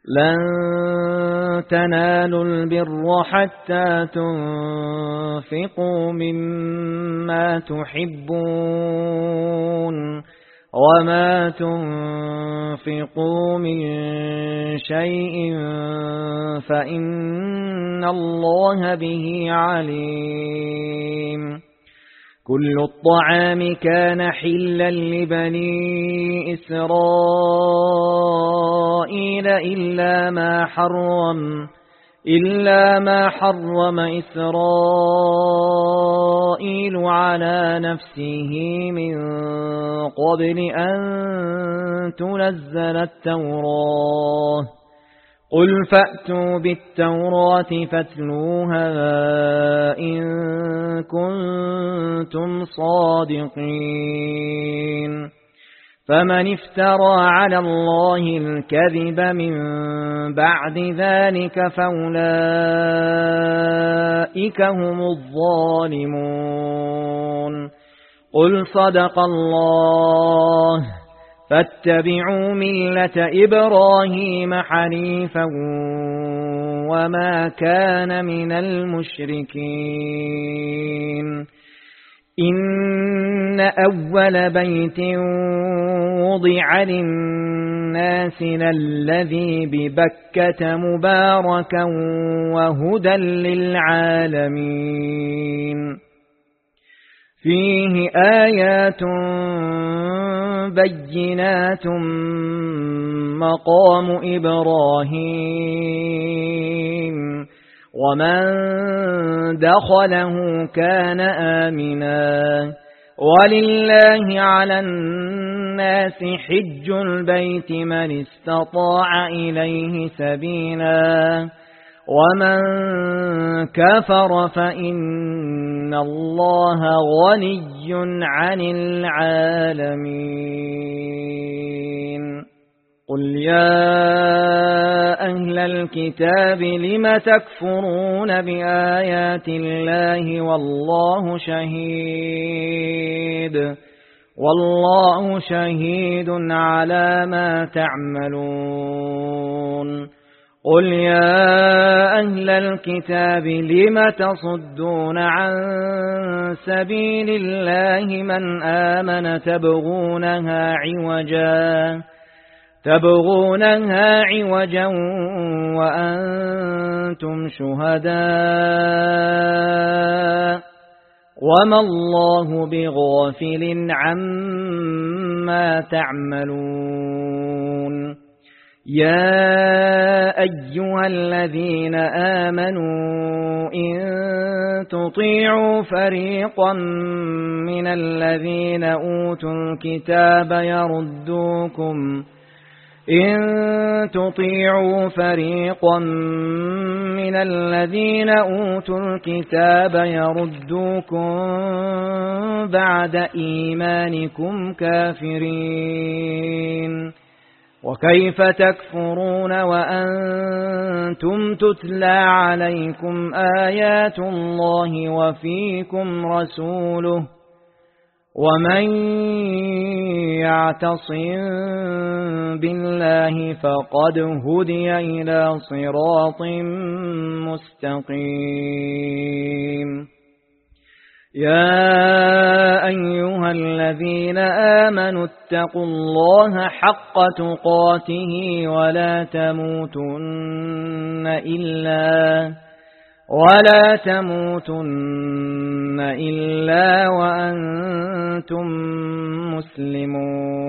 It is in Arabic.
لن تنالوا البر حتى تنفقوا مما تحبون وما تنفقوا من شيء فإن الله به عليم. كل الطعام كان حلا لبني إسرائيل إلا ما حرم إسرائيل على نفسه من قبل أن تنزل التوراة. قل فأتوا بالتوراة فاتلوها إن كنتم صادقين. فمن افترى على الله الكذب من بعد ذلك فأولئك هم الظالمون. قل صدق الله فاتبعوا ملة إبراهيم حنيفا وما كان من المشركين. إن أول بيت وضع للناس للذي ببكة مباركا وهدى للعالمين. فيه آيات بينات مقام إبراهيم ومن دخله كان آمنا. ولله على الناس حج البيت من استطاع إليه سبيلا ومن كفر فإن الله غني عن العالمين. قل يا أهل الكتاب لم تكفرون بآيات الله والله شهيد على ما تعملون. قل يا أهل الكتاب لم تصدون عن سبيل الله من آمن تبغونها عوجا وأنتم شهداء وما الله بغافل عما تعملون. يا أيها الذين آمنوا إن تطيعوا فريقا من الذين أوتوا الكتاب يردوكم بعد إيمانكم كافرين. وكيف تكفرون وأنتم تتلى عليكم آيات الله وفيكم رسوله ومن يعتصم بالله فقد هدي إلى صراط مستقيم. يا أيها الذين آمنوا اتقوا الله حق تقاته ولا تموتن إلا وأنتم مسلمون.